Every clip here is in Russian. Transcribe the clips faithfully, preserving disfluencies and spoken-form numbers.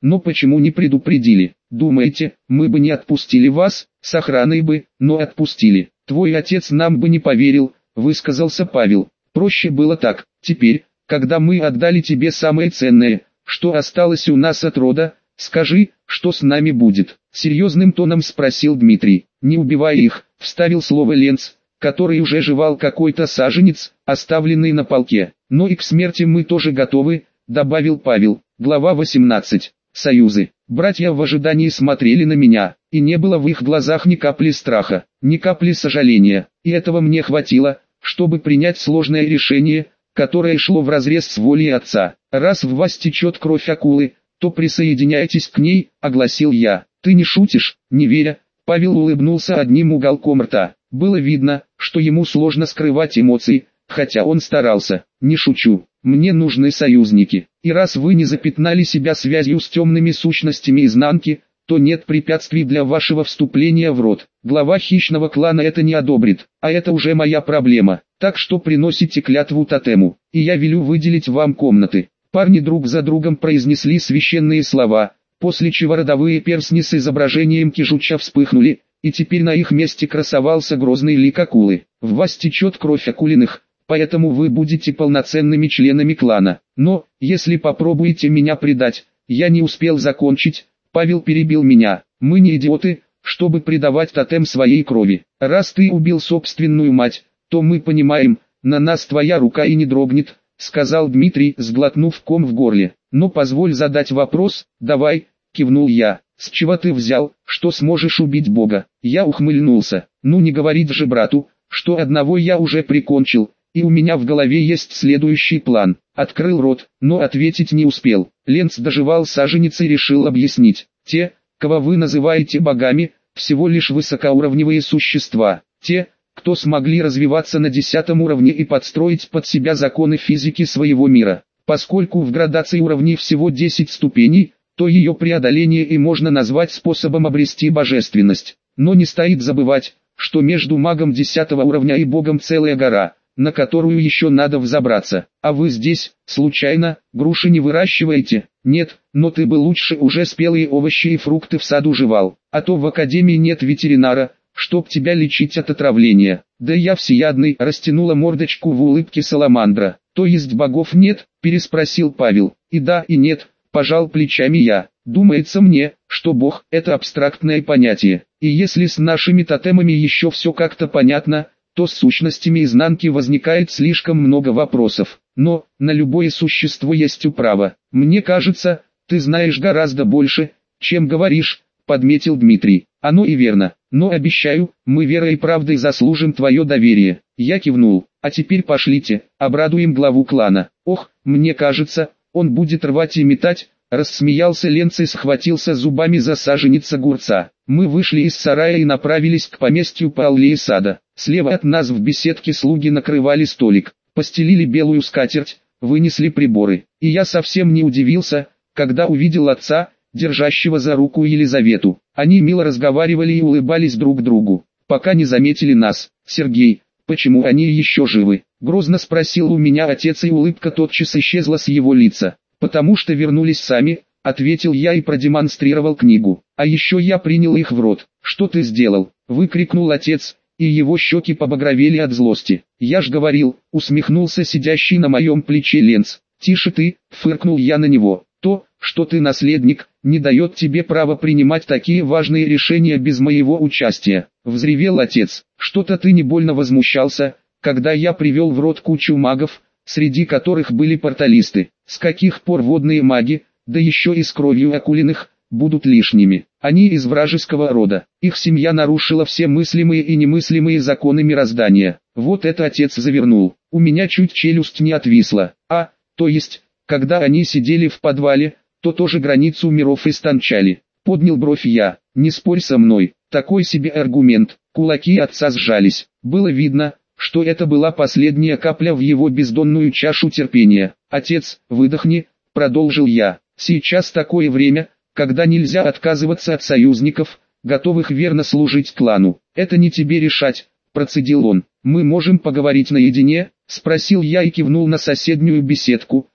но почему не предупредили? Думаете, мы бы не отпустили вас, с охраной бы, но отпустили. Твой отец нам бы не поверил, высказался Павел. Проще было так. Теперь, когда мы отдали тебе самое ценное, что осталось у нас от рода, скажи, что с нами будет? Серьезным тоном спросил Дмитрий. Не убивай их, вставил слово Ленц, который уже жевал какой-то саженец, оставленный на полке. Но и к смерти мы тоже готовы, добавил Павел. Глава восемнадцать. Союзы. Братья в ожидании смотрели на меня, и не было в их глазах ни капли страха, ни капли сожаления, и этого мне хватило, чтобы принять сложное решение, которое шло вразрез с волей отца. Раз в вас течет кровь акулы, то присоединяйтесь к ней, огласил я. Ты не шутишь? Не веря, Павел улыбнулся одним уголком рта. Было видно, что ему сложно скрывать эмоции, хотя он старался. Не шучу. Мне нужны союзники, и раз вы не запятнали себя связью с темными сущностями изнанки, то нет препятствий для вашего вступления в род. Глава хищного клана это не одобрит, а это уже моя проблема. Так что приносите клятву тотему, и я велю выделить вам комнаты. Парни друг за другом произнесли священные слова, после чего родовые перстни с изображением Кижуча вспыхнули, и теперь на их месте красовался грозный лик акулы. В вас течет кровь акулиных, поэтому вы будете полноценными членами клана. Но, если попробуете меня предать, я не успел закончить, Павел перебил меня. Мы не идиоты, чтобы предавать тотем своей крови. Раз ты убил собственную мать, то мы понимаем, на нас твоя рука и не дрогнет, сказал Дмитрий, сглотнув ком в горле. Но позволь задать вопрос, давай, кивнул я. С чего ты взял, что сможешь убить Бога? Я ухмыльнулся. Ну не говорить же брату, что одного я уже прикончил. И у меня в голове есть следующий план. Открыл рот, но ответить не успел. Ленц доживал саженец и решил объяснить. Те, кого вы называете богами, всего лишь высокоуровневые существа. Те, кто смогли развиваться на десятом уровне и подстроить под себя законы физики своего мира. Поскольку в градации уровней всего десять ступеней, то ее преодоление и можно назвать способом обрести божественность. Но не стоит забывать, что между магом десятого уровня и богом целая гора, на которую еще надо взобраться. А вы здесь, случайно, груши не выращиваете? Нет, но ты бы лучше уже спелые овощи и фрукты в саду жевал, а то в академии нет ветеринара, чтоб тебя лечить от отравления. Да я всеядный, растянула мордочку в улыбке саламандра. То есть богов нет? Переспросил Павел. И да, и нет, пожал плечами я. Думается мне, что бог – это абстрактное понятие. И если с нашими тотемами еще все как-то понятно, то с сущностями изнанки возникает слишком много вопросов. Но, на любое существо есть управа. Мне кажется, ты знаешь гораздо больше, чем говоришь, подметил Дмитрий. Оно и верно, но обещаю, мы верой и правдой заслужим твое доверие. Я кивнул. А теперь пошлите, обрадуем главу клана. Ох, мне кажется, он будет рвать и метать. Рассмеялся Ленц и схватился зубами за саженец огурца. Мы вышли из сарая и направились к поместью по аллее сада. Слева от нас в беседке слуги накрывали столик, постелили белую скатерть, вынесли приборы. И я совсем не удивился, когда увидел отца, держащего за руку Елизавету. Они мило разговаривали и улыбались друг другу, пока не заметили нас. «Сергей, почему они еще живы?» — грозно спросил у меня отец, и улыбка тотчас исчезла с его лица. «Потому что вернулись сами», — ответил я и продемонстрировал книгу. «А еще я принял их в рот». «Что ты сделал?» — выкрикнул отец, и его щеки побагровели от злости. «Я ж говорил», — усмехнулся сидящий на моем плече Ленц. «Тише ты», — фыркнул я на него. «То, что ты наследник, не дает тебе права принимать такие важные решения без моего участия», — взревел отец. «Что-то ты не больно возмущался, когда я привел в рот кучу магов, среди которых были порталисты. С каких пор водные маги, да еще и с кровью акулиных, будут лишними? Они из вражеского рода. Их семья нарушила все мыслимые и немыслимые законы мироздания. Вот это отец завернул. У меня чуть челюсть не отвисла. А, то есть, когда они сидели в подвале, то тоже границу миров истончали». Поднял бровь я. «Не спорь со мной, такой себе аргумент». Кулаки отца сжались. Было видно, что это была последняя капля в его бездонную чашу терпения. «Отец, выдохни», — продолжил я. «Сейчас такое время, когда нельзя отказываться от союзников, готовых верно служить клану. Это не тебе решать», — процедил он. «Мы можем поговорить наедине?» — спросил я и кивнул на соседнюю беседку,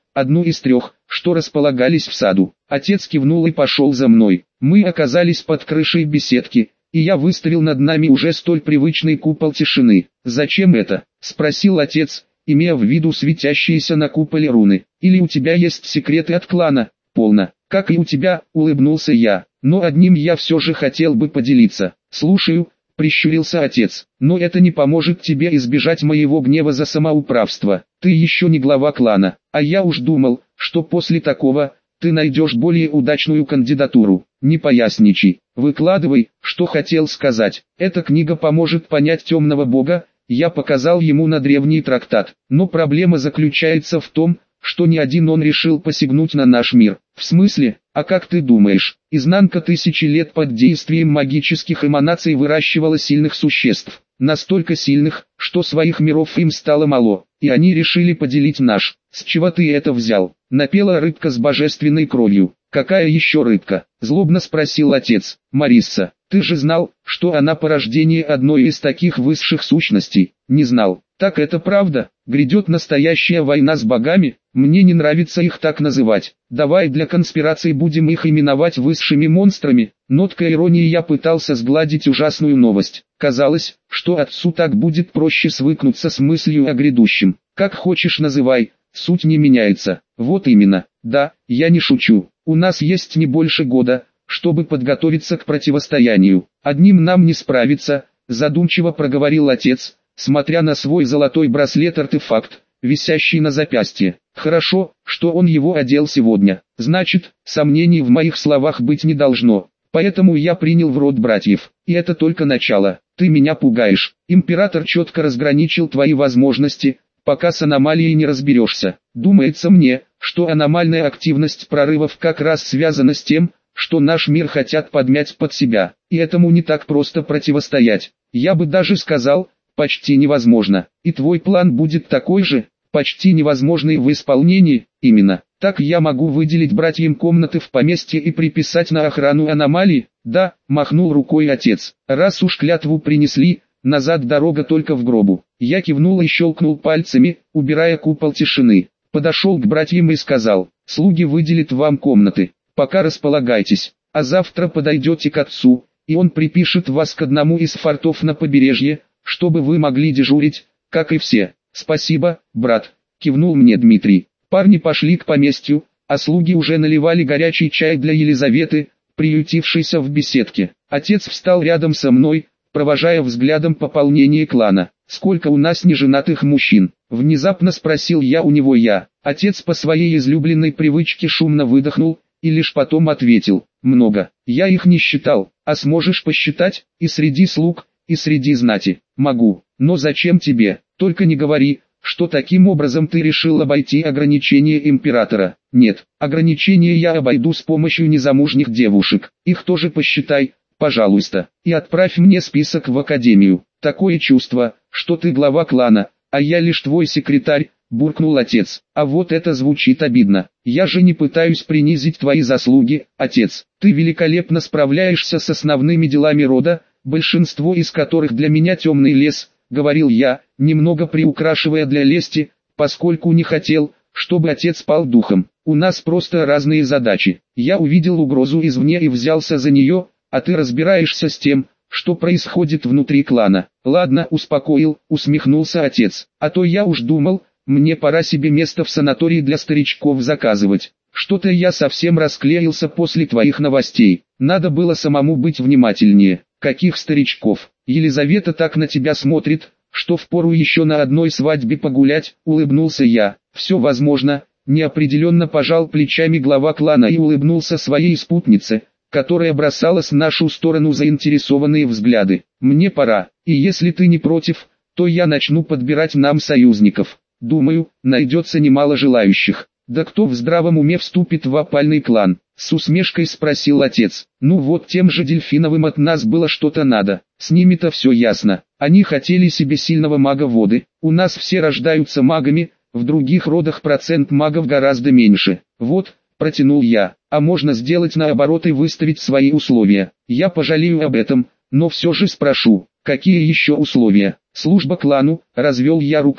одну из трех, что располагались в саду. Отец кивнул и пошел за мной. Мы оказались под крышей беседки, и я выставил над нами уже столь привычный купол тишины. «Зачем это?» – спросил отец, имея в виду светящиеся на куполе руны. «Или у тебя есть секреты от клана?» «Полно. Как и у тебя», – улыбнулся я. «Но одним я все же хотел бы поделиться». «Слушаю», – прищурился отец. «Но это не поможет тебе избежать моего гнева за самоуправство. Ты еще не глава клана, а я уж думал, что после такого ты найдешь более удачную кандидатуру. Не поясничай, выкладывай, что хотел сказать. Эта книга поможет понять темного бога». Я показал ему на древний трактат. Но проблема заключается в том, что не один он решил посягнуть на наш мир. В смысле? А как ты думаешь, изнанка тысячи лет под действием магических эманаций выращивала сильных существ? Настолько сильных, что своих миров им стало мало, и они решили поделить наш. С чего ты это взял? Напела рыбка с божественной кровью. Какая еще рыбка? Злобно спросил отец. Марисса, ты же знал, что она порождение одной из таких высших сущностей? Не знал. Так это правда? Грядет настоящая война с богами? Мне не нравится их так называть. Давай для конспирации будем их именовать высшими монстрами. Ноткой иронии я пытался сгладить ужасную новость. Казалось, что отцу так будет проще свыкнуться с мыслью о грядущем. Как хочешь называй, суть не меняется. Вот именно. Да, я не шучу. У нас есть не больше года, чтобы подготовиться к противостоянию. Одним нам не справиться, задумчиво проговорил отец, смотря на свой золотой браслет-артефакт, висящий на запястье. Хорошо, что он его одел сегодня. Значит, сомнений в моих словах быть не должно. Поэтому я принял в рот братьев. И это только начало. Ты меня пугаешь. Император четко разграничил твои возможности, пока с аномалией не разберешься. Думается мне, что аномальная активность прорывов как раз связана с тем, что наш мир хотят подмять под себя. И этому не так просто противостоять. Я бы даже сказал, почти невозможно. И твой план будет такой же, почти невозможный в исполнении. Именно. Так я могу выделить братьям комнаты в поместье и приписать на охрану аномалии? Да, махнул рукой отец. Раз уж клятву принесли, назад дорога только в гробу. Я кивнул и щелкнул пальцами, убирая купол тишины. Подошел к братьям и сказал: слуги выделят вам комнаты. Пока располагайтесь, а завтра подойдете к отцу, и он припишет вас к одному из фортов на побережье, чтобы вы могли дежурить, как и все. Спасибо, брат, кивнул мне Дмитрий. Парни пошли к поместью, а слуги уже наливали горячий чай для Елизаветы, приютившейся в беседке. Отец встал рядом со мной, провожая взглядом пополнение клана. «Сколько у нас неженатых мужчин?» — внезапно спросил я у него я. Отец по своей излюбленной привычке шумно выдохнул, и лишь потом ответил: «Много. Я их не считал. А сможешь посчитать? И среди слуг, и среди знати?» «Могу. Но зачем тебе? Только не говори, что таким образом ты решил обойти ограничения императора». «Нет, ограничения я обойду с помощью незамужних девушек. Их тоже посчитай, пожалуйста, и отправь мне список в академию. Такое чувство, что ты глава клана, а я лишь твой секретарь», — буркнул отец. «А вот это звучит обидно. Я же не пытаюсь принизить твои заслуги, отец. Ты великолепно справляешься с основными делами рода, большинство из которых для меня темный лес», — говорил я, немного приукрашивая для лести, поскольку не хотел, чтобы отец пал духом. «У нас просто разные задачи. Я увидел угрозу извне и взялся за нее, а ты разбираешься с тем, что происходит внутри клана». «Ладно, успокоил», — усмехнулся отец. «А то я уж думал, мне пора себе место в санатории для старичков заказывать. Что-то я совсем расклеился после твоих новостей. Надо было самому быть внимательнее». «Каких старичков? Елизавета так на тебя смотрит, что впору еще на одной свадьбе погулять», — улыбнулся я. «Все возможно», — неопределенно пожал плечами глава клана и улыбнулся своей спутнице, которая бросала с нашу сторону заинтересованные взгляды. «Мне пора, и если ты не против, то я начну подбирать нам союзников. Думаю, найдется немало желающих». «Да кто в здравом уме вступит в опальный клан?» — с усмешкой спросил отец. «Ну вот тем же дельфиновым от нас было что-то надо. С ними-то все ясно. Они хотели себе сильного мага воды. У нас все рождаются магами, в других родах процент магов гораздо меньше. Вот», — протянул я, — «а можно сделать наоборот и выставить свои условия. Я пожалею об этом, но все же спрошу, какие еще условия?» «Служба клану», — развел я руками.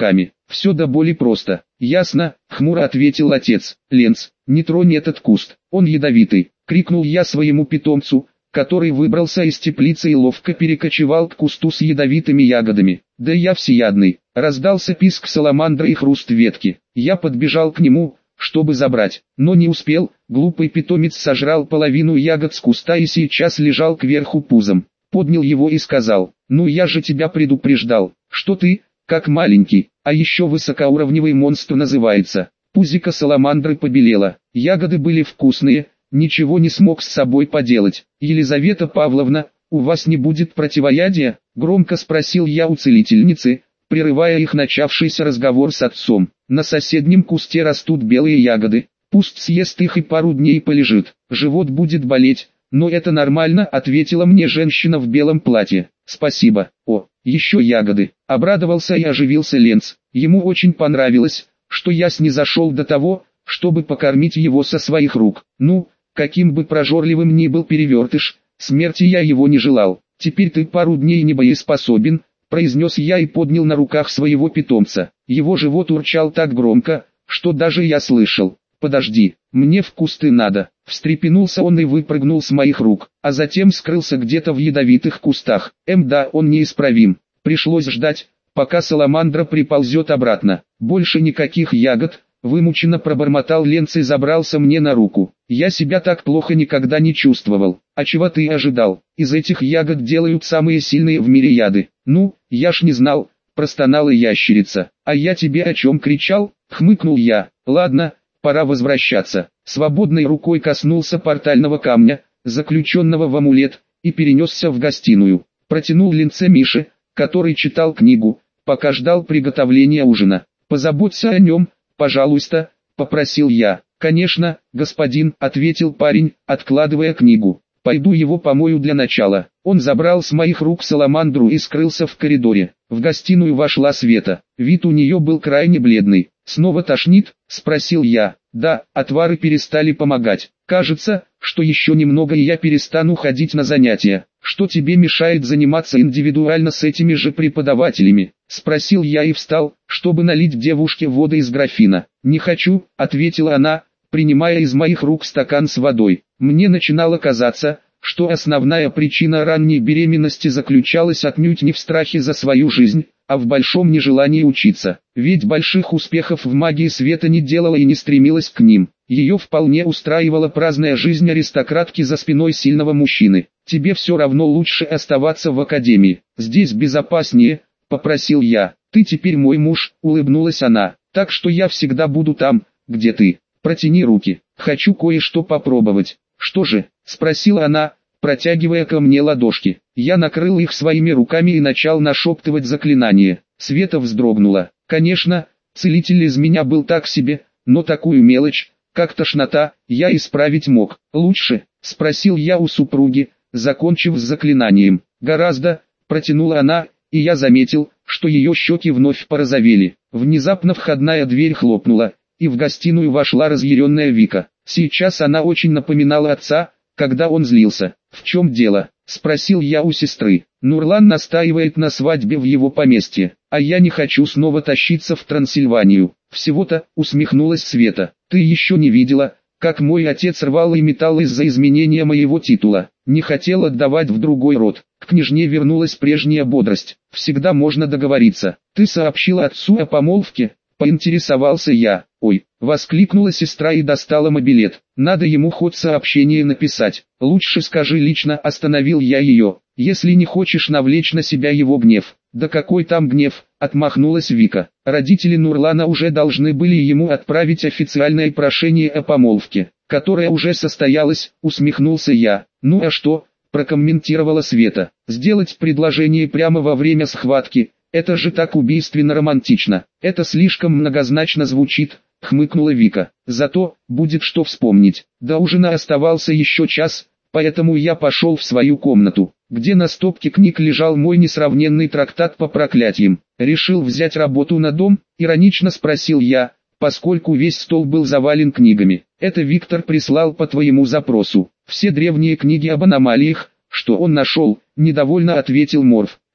Все до боли просто. Ясно, хмуро ответил отец. Ленц, не тронь этот куст, он ядовитый, крикнул я своему питомцу, который выбрался из теплицы и ловко перекочевал к кусту с ядовитыми ягодами. Да я всеядный. Раздался писк саламандры и хруст ветки. Я подбежал к нему, чтобы забрать, но не успел. Глупый питомец сожрал половину ягод с куста и сейчас лежал кверху пузом. Поднял его и сказал: «Ну я же тебя предупреждал, что ты, как маленький, а еще высокоуровневый монстр называется». Пузико саламандры побелело. Ягоды были вкусные, ничего не смог с собой поделать. «Елизавета Павловна, у вас не будет противоядия?» — громко спросил я у целительницы, прерывая их начавшийся разговор с отцом. «На соседнем кусте растут белые ягоды, пусть съест их и пару дней полежит, живот будет болеть, но это нормально», — ответила мне женщина в белом платье. «Спасибо». «О, еще ягоды», — обрадовался и оживился Ленц. Ему очень понравилось, что я снизошел до того, чтобы покормить его со своих рук. Ну, каким бы прожорливым ни был перевертыш, смерти я его не желал. «Теперь ты пару дней не боеспособен», — произнес я и поднял на руках своего питомца. Его живот урчал так громко, что даже я слышал. «Подожди, мне в кусты надо». Встрепенулся он и выпрыгнул с моих рук, а затем скрылся где-то в ядовитых кустах. Эм да, он неисправим. Пришлось ждать, пока саламандра приползет обратно. Больше никаких ягод. Вымученно пробормотал Ленц и забрался мне на руку. Я себя так плохо никогда не чувствовал. А чего ты ожидал? Из этих ягод делают самые сильные в мире яды. Ну, я ж не знал, простонала ящерица. А я тебе о чем кричал? Хмыкнул я. Ладно, пора возвращаться. Свободной рукой коснулся портального камня, заключенного в амулет, и перенесся в гостиную. Протянул Ленце Мише, который читал книгу, пока ждал приготовления ужина. Позаботься о нем, пожалуйста, попросил я. Конечно, господин, ответил парень, откладывая книгу. Пойду его помою для начала. Он забрал с моих рук саламандру и скрылся в коридоре. В гостиную вошла Света. Вид у нее был крайне бледный. «Снова тошнит?» – спросил я. «Да, отвары перестали помогать. Кажется, что еще немного и я перестану ходить на занятия». «Что тебе мешает заниматься индивидуально с этими же преподавателями?» – спросил я и встал, чтобы налить девушке воды из графина. «Не хочу», – ответила она, принимая из моих рук стакан с водой. Мне начинало казаться, что основная причина ранней беременности заключалась отнюдь не в страхе за свою жизнь, а в большом нежелании учиться. Ведь больших успехов в магии Света не делала и не стремилась к ним. Ее вполне устраивала праздная жизнь аристократки за спиной сильного мужчины. «Тебе все равно лучше оставаться в академии. Здесь безопаснее», — попросил я. «Ты теперь мой муж», — улыбнулась она. «Так что я всегда буду там, где ты. Протяни руки. Хочу кое-что попробовать». «Что же?» — спросила она, протягивая ко мне ладошки. Я накрыл их своими руками и начал нашептывать заклинание. Света вздрогнула. Конечно, целитель из меня был так себе, но такую мелочь, как тошнота, я исправить мог. «Лучше?» — спросил я у супруги, закончив с заклинанием. «Гораздо», — протянула она, и я заметил, что ее щеки вновь порозовели. Внезапно входная дверь хлопнула, и в гостиную вошла разъяренная Вика. Сейчас она очень напоминала отца, когда он злился. «В чем дело?» — спросил я у сестры. «Нурлан настаивает на свадьбе в его поместье, а я не хочу снова тащиться в Трансильванию». «Всего-то», — усмехнулась Света. «Ты еще не видела, как мой отец рвал и металл из-за изменения моего титула. Не хотел отдавать в другой род». К княжне вернулась прежняя бодрость. «Всегда можно договориться. Ты сообщила отцу о помолвке?» — поинтересовался я. «Ой!» — воскликнула сестра и достала мобилет. «Надо ему хоть сообщение написать. Лучше скажи лично», — остановил я ее. «Если не хочешь навлечь на себя его гнев». «Да какой там гнев?» — отмахнулась Вика. «Родители Нурлана уже должны были ему отправить официальное прошение о помолвке, которое уже состоялось», — усмехнулся я. «Ну а что?» — прокомментировала Света. «Сделать предложение прямо во время схватки — это же так убийственно романтично. Это слишком многозначно звучит», — хмыкнула Вика. «Зато будет что вспомнить». До ужина оставался еще час, поэтому я пошел в свою комнату, где на стопке книг лежал мой несравненный трактат по проклятиям. «Решил взять работу на дом?» — иронично спросил я, поскольку весь стол был завален книгами. «Это Виктор прислал по твоему запросу. Все древние книги об аномалиях, что он нашел», — недовольно ответил Морф.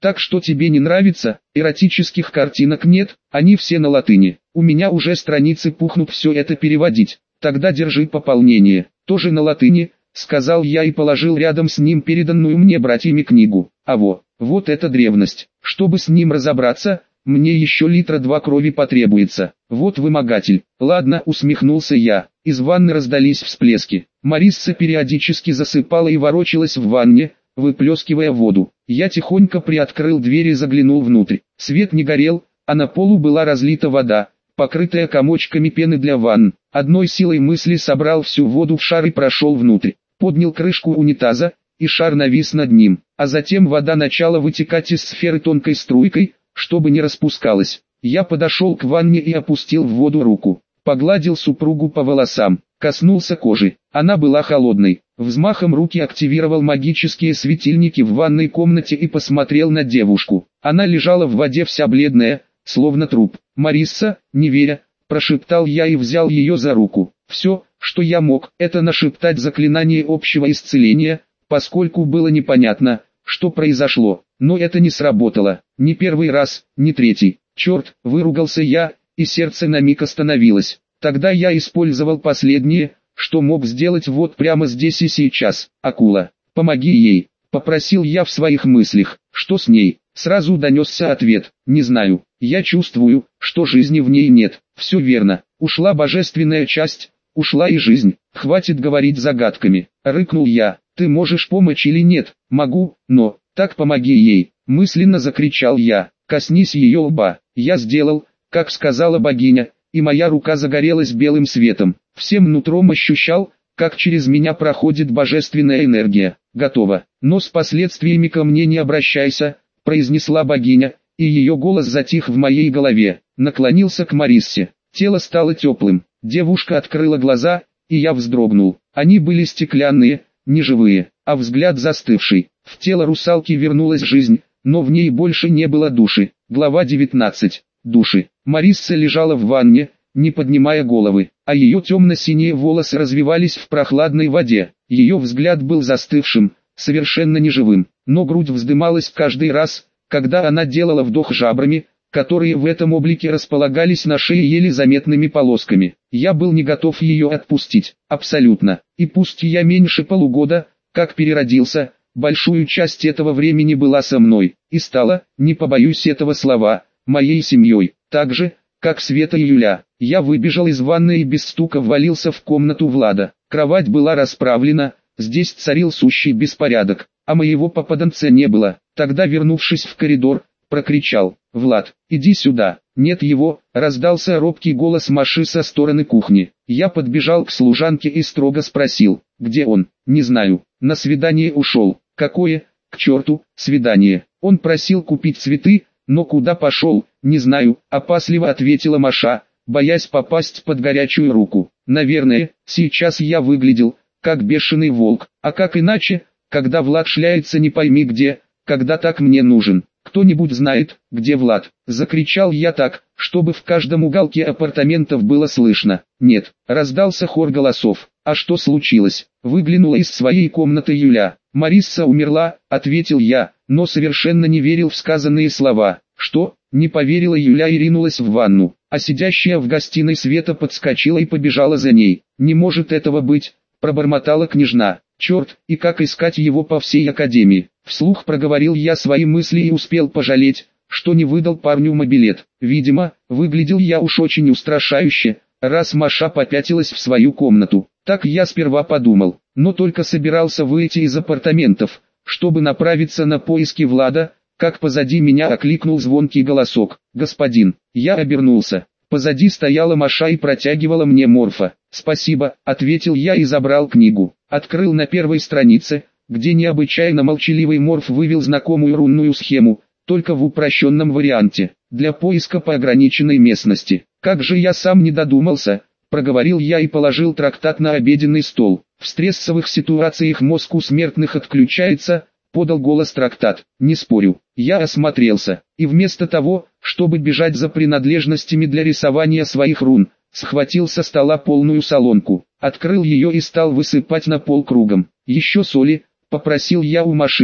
Так что тебе не нравится? Эротических картинок нет, они все на латыни. У меня уже страницы пухнут все это переводить. Тогда держи пополнение. Тоже на латыни, сказал я и положил рядом с ним переданную мне братьями книгу. А во, вот это древность. Чтобы с ним разобраться, мне еще литра два крови потребуется. Вот вымогатель. Ладно, усмехнулся я. Из ванны раздались всплески. Марисса периодически засыпала и ворочалась в ванне, выплескивая воду. Я тихонько приоткрыл дверь и заглянул внутрь. Свет не горел, а на полу была разлита вода, покрытая комочками пены для ванн. Одной силой мысли собрал всю воду в шар и прошел внутрь. Поднял крышку унитаза, и шар навис над ним. А затем вода начала вытекать из сферы тонкой струйкой, чтобы не распускалась. Я подошел к ванне и опустил в воду руку. Погладил супругу по волосам, коснулся кожи. Она была холодной. Взмахом руки активировал магические светильники в ванной комнате и посмотрел на девушку. Она лежала в воде вся бледная, словно труп. «Марисса, не веря», – прошептал я и взял ее за руку. Все, что я мог, это нашептать заклинание общего исцеления, поскольку было непонятно, что произошло. Но это не сработало. Ни первый раз, ни третий. Черт, выругался я, и сердце на миг остановилось. Тогда я использовал последнее, что мог сделать вот прямо здесь и сейчас. Акула, помоги ей, попросил я в своих мыслях. Что с ней? Сразу донесся ответ. Не знаю, я чувствую, что жизни в ней нет. Все верно, ушла божественная часть, ушла и жизнь. Хватит говорить загадками. Рыкнул я. Ты можешь помочь или нет? Могу, но, так помоги ей. Мысленно закричал я. Коснись ее лба. Я сделал, как сказала богиня, и моя рука загорелась белым светом. Всем нутром ощущал, как через меня проходит божественная энергия. Готово. Но с последствиями ко мне не обращайся, произнесла богиня, и ее голос затих в моей голове. Наклонился к Мариссе. Тело стало теплым. Девушка открыла глаза, и я вздрогнул. Они были стеклянные, не живые, а взгляд застывший. В тело русалки вернулась жизнь, но в ней больше не было души. Глава девятнадцать. Души. Марисса лежала в ванне, не поднимая головы, а ее темно-синие волосы развивались в прохладной воде. Ее взгляд был застывшим, совершенно неживым, но грудь вздымалась каждый раз, когда она делала вдох жабрами, которые в этом облике располагались на шее еле заметными полосками. Я был не готов ее отпустить, абсолютно, и пусть я меньше полугода, как переродился, большую часть этого времени была со мной, и стала, не побоюсь этого слова, моей семьей, так же, как Света и Юля. Я выбежал из ванны и без стука ввалился в комнату Влада. Кровать была расправлена, здесь царил сущий беспорядок, а моего попаданца не было. Тогда, вернувшись в коридор, прокричал: «Влад, иди сюда!» «Нет его!» — раздался робкий голос Маши со стороны кухни. Я подбежал к служанке и строго спросил: «Где он?» «Не знаю, на свидание ушел». «Какое, к черту, свидание?» «Он просил купить цветы, но куда пошел, не знаю», — опасливо ответила Маша, боясь попасть под горячую руку. «Наверное, сейчас я выглядел, как бешеный волк, а как иначе, когда Влад шляется не пойми где, когда так мне нужен». «Кто-нибудь знает, где Влад?» — закричал я так, чтобы в каждом уголке апартаментов было слышно. «Нет», — раздался хор голосов. «А что случилось?» — выглянула из своей комнаты Юля. «Марисса умерла», — ответил я, но совершенно не верил в сказанные слова. «Что?» — не поверила Юля и ринулась в ванну, а сидящая в гостиной Света подскочила и побежала за ней. «Не может этого быть», — пробормотала княжна. «Черт, и как искать его по всей академии?» Вслух проговорил я свои мысли и успел пожалеть, что не выдал парню мобилет. Видимо, выглядел я уж очень устрашающе, раз Маша попятилась в свою комнату. Так я сперва подумал, но только собирался выйти из апартаментов, чтобы направиться на поиски Влада, как позади меня окликнул звонкий голосок: «Господин!» Я обернулся. Позади стояла Маша и протягивала мне морфа. «Спасибо», — ответил я и забрал книгу. Открыл на первой странице, где необычайно молчаливый морф вывел знакомую рунную схему, только в упрощенном варианте, для поиска по ограниченной местности. «Как же я сам не додумался», — проговорил я и положил трактат на обеденный стол. «В стрессовых ситуациях мозг у смертных отключается», — подал голос трактат. «Не спорю». Я осмотрелся, и вместо того, чтобы бежать за принадлежностями для рисования своих рун, схватил со стола полную солонку, открыл ее и стал высыпать на пол кругом. «Еще соли», — попросил я у Маши,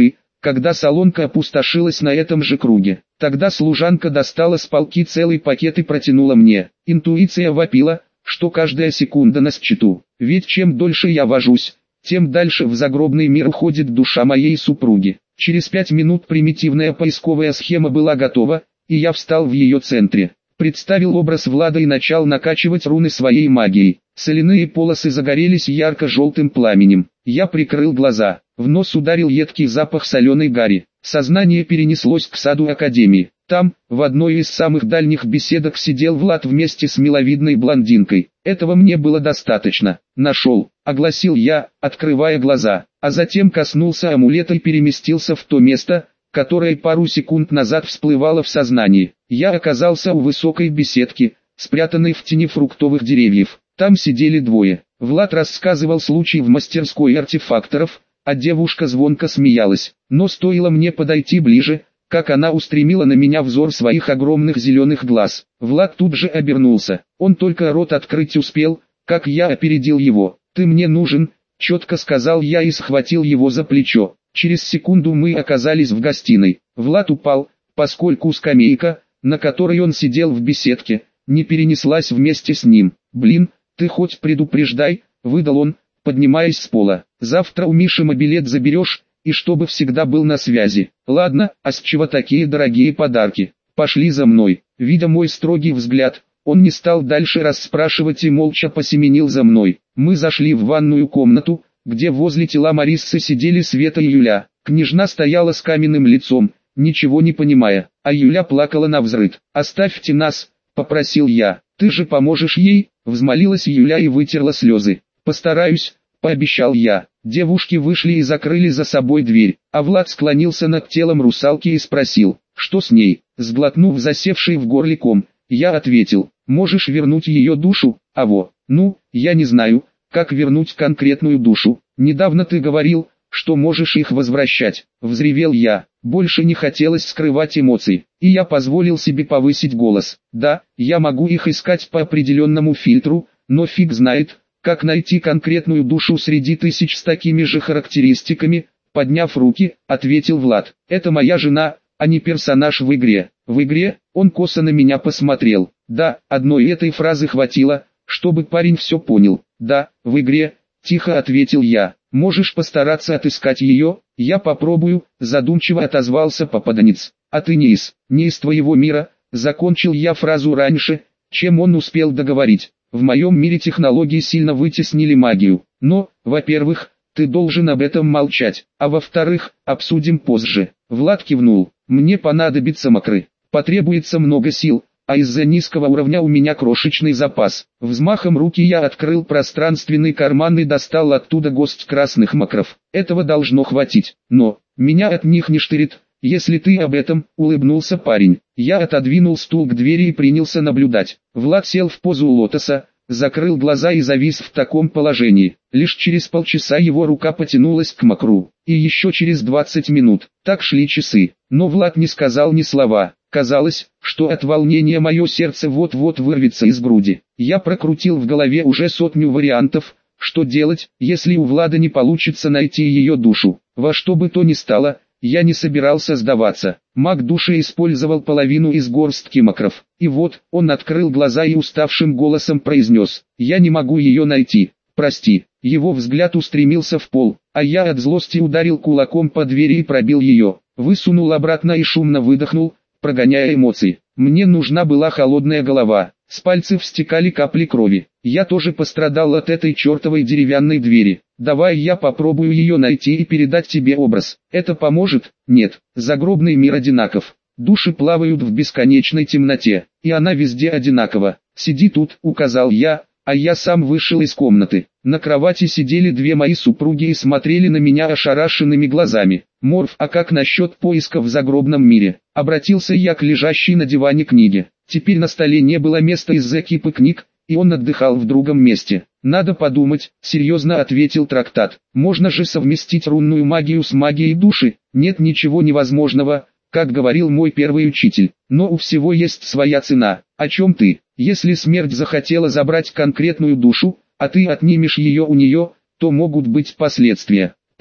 когда солонка опустошилась на этом же круге. Тогда служанка достала с полки целый пакет и протянула мне. Интуиция вопила, что каждая секунда на счету. Ведь чем дольше я вожусь, тем дальше в загробный мир уходит душа моей супруги. Через пять минут примитивная поисковая схема была готова, и я встал в ее центре. Представил образ Влада и начал накачивать руны своей магией. Соляные полосы загорелись ярко-желтым пламенем. Я прикрыл глаза. В нос ударил едкий запах соленой гари. Сознание перенеслось к саду Академии. Там, в одной из самых дальних беседок сидел Влад вместе с миловидной блондинкой. Этого мне было достаточно. Нашел, огласил я, открывая глаза. А затем коснулся амулета и переместился в то место, которое пару секунд назад всплывало в сознании. Я оказался у высокой беседки, спрятанной в тени фруктовых деревьев. Там сидели двое. Влад рассказывал случай в мастерской артефакторов, а девушка звонко смеялась. Но стоило мне подойти ближе, как она устремила на меня взор своих огромных зеленых глаз. Влад тут же обернулся. Он только рот открыть успел, как я опередил его. «Ты мне нужен», — четко сказал я и схватил его за плечо. Через секунду мы оказались в гостиной. Влад упал, поскольку скамейка, на которой он сидел в беседке, не перенеслась вместе с ним. «Блин, ты хоть предупреждай», — выдал он, поднимаясь с пола. «Завтра у Миши мобилет заберешь, и чтобы всегда был на связи». «Ладно, а с чего такие дорогие подарки? Пошли за мной». Видя мой строгий взгляд, он не стал дальше расспрашивать и молча посеменил за мной. Мы зашли в ванную комнату, где возле тела Мариссы сидели Света и Юля. Княжна стояла с каменным лицом, ничего не понимая, а Юля плакала навзрыд. «Оставьте нас», — попросил я. «Ты же поможешь ей?» — взмолилась Юля и вытерла слезы. «Постараюсь», — пообещал я. Девушки вышли и закрыли за собой дверь, а Влад склонился над телом русалки и спросил, что с ней. Сглотнув засевший в горле ком, я ответил, «Можешь вернуть ее душу, аво». «Ну, я не знаю, как вернуть конкретную душу. Недавно ты говорил, что можешь их возвращать», — взревел я. Больше не хотелось скрывать эмоций, и я позволил себе повысить голос. «Да, я могу их искать по определенному фильтру, но фиг знает, как найти конкретную душу среди тысяч с такими же характеристиками», — подняв руки, ответил Влад. «Это моя жена, а не персонаж в игре». «В игре?» — он косо на меня посмотрел. «Да, одной этой фразы хватило, чтобы парень все понял». «Да, в игре», — тихо ответил я. «Можешь постараться отыскать ее?» «Я попробую», — задумчиво отозвался попаданец. «А ты не из, не из твоего мира», — закончил я фразу раньше, чем он успел договорить. «В моем мире технологии сильно вытеснили магию. Но, во-первых, ты должен об этом молчать, а во-вторых, обсудим позже». Влад кивнул. «Мне понадобится макры. Потребуется много сил, а из-за низкого уровня у меня крошечный запас». Взмахом руки я открыл пространственный карман и достал оттуда горсть красных макров. «Этого должно хватить, но меня от них не штырит, если ты об этом», — улыбнулся парень. Я отодвинул стул к двери и принялся наблюдать. Влад сел в позу лотоса, закрыл глаза и завис в таком положении. Лишь через полчаса его рука потянулась к макру, и еще через двадцать минут. Так шли часы, но Влад не сказал ни слова. Казалось, что от волнения мое сердце вот-вот вырвется из груди. Я прокрутил в голове уже сотню вариантов, что делать, если у Влада не получится найти ее душу. Во что бы то ни стало, я не собирался сдаваться. Маг души использовал половину из горстки макров. И вот, он открыл глаза и уставшим голосом произнес, «Я не могу ее найти, прости». Его взгляд устремился в пол, а я от злости ударил кулаком по двери и пробил ее. Высунул обратно и шумно выдохнул, прогоняя эмоции. Мне нужна была холодная голова. С пальцев стекали капли крови. Я тоже пострадал от этой чертовой деревянной двери. «Давай я попробую ее найти и передать тебе образ. Это поможет?» «Нет, загробный мир одинаков. Души плавают в бесконечной темноте, и она везде одинакова. Сиди тут», — указал я, а я сам вышел из комнаты. На кровати сидели две мои супруги и смотрели на меня ошарашенными глазами. «Морф, а как насчет поиска в загробном мире?» Обратился я к лежащей на диване книге. Теперь на столе не было места из-за кипы книг, и он отдыхал в другом месте. «Надо подумать», — серьезно ответил трактат. «Можно же совместить рунную магию с магией души. Нет ничего невозможного, как говорил мой первый учитель. Но у всего есть своя цена. О чем ты? Если смерть захотела забрать конкретную душу, а ты отнимешь ее у нее, то могут быть последствия».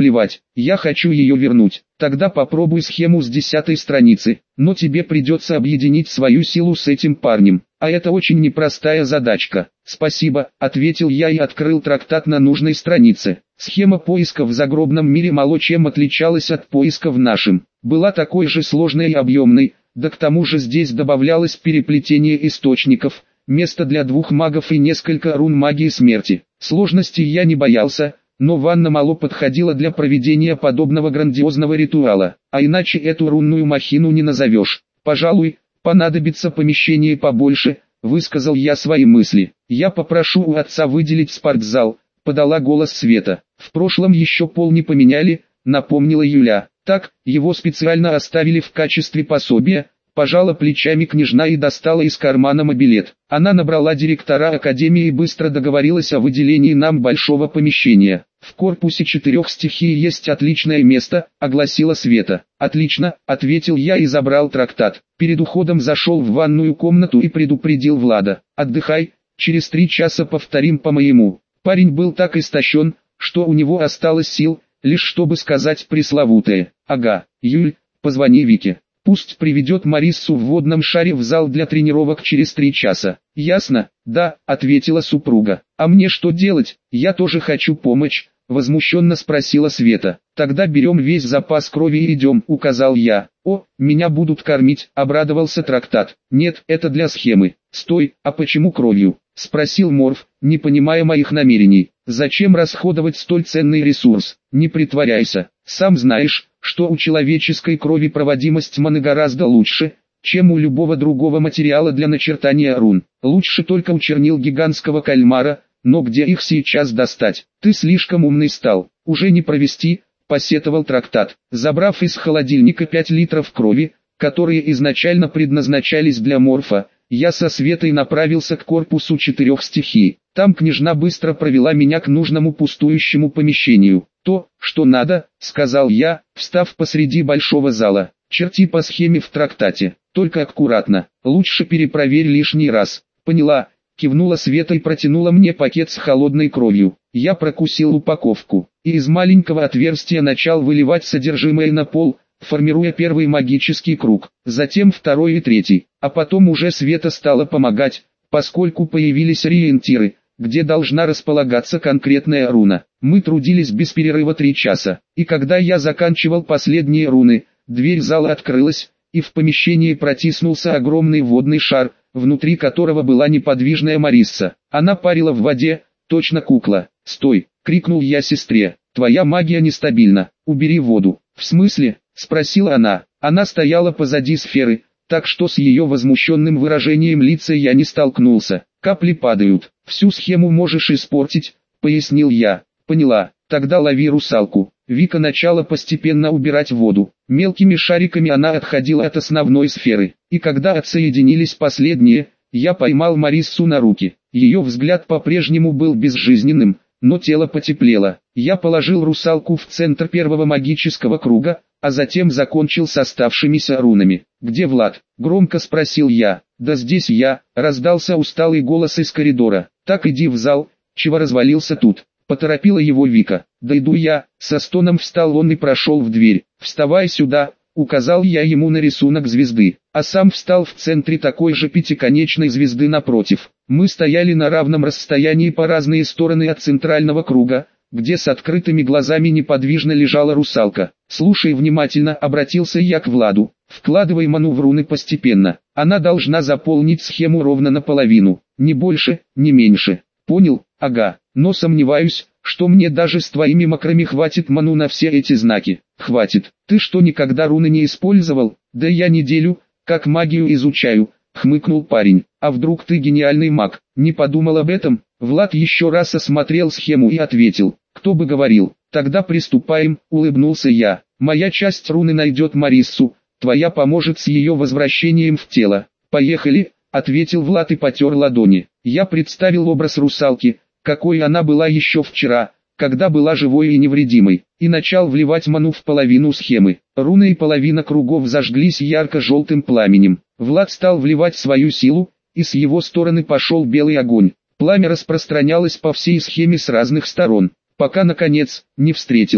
Плевать, я хочу ее вернуть. Тогда попробуй схему с десятой страницы, но тебе придется объединить свою силу с этим парнем, а это очень непростая задачка. Спасибо, ответил я и открыл трактат на нужной странице. Схема поиска в загробном мире мало чем отличалась от поиска в нашем. Была такой же сложной и объемной, да к тому же здесь добавлялось переплетение источников, место для двух магов и несколько рун магии смерти. Сложностей я не боялся, но ванна мало подходила для проведения подобного грандиозного ритуала, а иначе эту рунную махину не назовешь. Пожалуй, понадобится помещение побольше, высказал я свои мысли. Я попрошу у отца выделить спортзал, подала голос Света. В прошлом еще пол не поменяли, напомнила Юля. Так, его специально оставили в качестве пособия. Пожала плечами княжна и достала из кармана мобилет. Она набрала директора академии и быстро договорилась о выделении нам большого помещения. В корпусе четырех стихий есть отличное место, огласила Света. Отлично, ответил я и забрал трактат. Перед уходом зашел в ванную комнату и предупредил Влада. Отдыхай, через три часа повторим по моему. Парень был так истощен, что у него осталось сил, лишь чтобы сказать пресловутое. Ага, Юль, позвони Вике. Пусть приведет Мариссу в водном шаре в зал для тренировок через три часа. Ясно? Да, ответила супруга. А мне что делать? Я тоже хочу помочь, возмущенно спросила Света. Тогда берем весь запас крови и идем, указал я. О, меня будут кормить, обрадовался трактат. Нет, это для схемы. Стой, а почему кровью? Спросил Морф, не понимая моих намерений. Зачем расходовать столь ценный ресурс? Не притворяйся, сам знаешь, что у человеческой крови проводимость маны гораздо лучше, чем у любого другого материала для начертания рун. Лучше только у чернил гигантского кальмара, но где их сейчас достать? Ты слишком умный стал, уже не провести, посетовал трактат. Забрав из холодильника пять литров крови, которые изначально предназначались для Морфа, я со Светой направился к корпусу четырех стихий. Там княжна быстро провела меня к нужному пустующему помещению. То, что надо, сказал я, встав посреди большого зала. Черти по схеме в трактате, только аккуратно, лучше перепроверь лишний раз. Поняла, кивнула Света и протянула мне пакет с холодной кровью. Я прокусил упаковку, и из маленького отверстия начал выливать содержимое на пол, формируя первый магический круг, затем второй и третий, а потом уже Света стала помогать, поскольку появились ориентиры, где должна располагаться конкретная руна. Мы трудились без перерыва три часа, и когда я заканчивал последние руны, дверь зала открылась, и в помещении протиснулся огромный водный шар, внутри которого была неподвижная Марисса. Она парила в воде, точно кукла. «Стой!» — крикнул я сестре. «Твоя магия нестабильна, убери воду». «В смысле?» — спросила она. Она стояла позади сферы, так что с ее возмущенным выражением лица я не столкнулся. «Капли падают, всю схему можешь испортить», — пояснил я. «Поняла, тогда лови русалку». Вика начала постепенно убирать воду. Мелкими шариками она отходила от основной сферы, и когда отсоединились последние, я поймал Мариссу на руки. Ее взгляд по-прежнему был безжизненным, но тело потеплело. Я положил русалку в центр первого магического круга, а затем закончил с оставшимися рунами. «Где Влад?» — громко спросил я. «Да здесь я», — раздался усталый голос из коридора. «Так иди в зал, чего развалился тут?» — поторопила его Вика. «Да иду я», — со стоном встал он и прошел в дверь. «Вставай сюда», — указал я ему на рисунок звезды, а сам встал в центре такой же пятиконечной звезды напротив. Мы стояли на равном расстоянии по разные стороны от центрального круга, где с открытыми глазами неподвижно лежала русалка. «Слушай внимательно», — обратился я к Владу. «Вкладывай ману в руны постепенно. Она должна заполнить схему ровно наполовину, не больше, не меньше. Понял? Ага. Но сомневаюсь, что мне даже с твоими макрами хватит ману на все эти знаки». «Хватит. Ты что, никогда руны не использовал?» «Да я неделю, как магию изучаю», — хмыкнул парень. «А вдруг ты гениальный маг?» «Не подумал об этом?» Влад еще раз осмотрел схему и ответил. «Кто бы говорил?» «Тогда приступаем», — улыбнулся я. «Моя часть руны найдет Мариссу, твоя поможет с ее возвращением в тело». «Поехали», — ответил Влад и потер ладони. Я представил образ русалки, какой она была еще вчера, когда была живой и невредимой, и начал вливать ману в половину схемы. Руны и половина кругов зажглись ярко-желтым пламенем. Влад стал вливать свою силу, и с его стороны пошел белый огонь. Пламя распространялось по всей схеме с разных сторон, пока наконец не встретилось.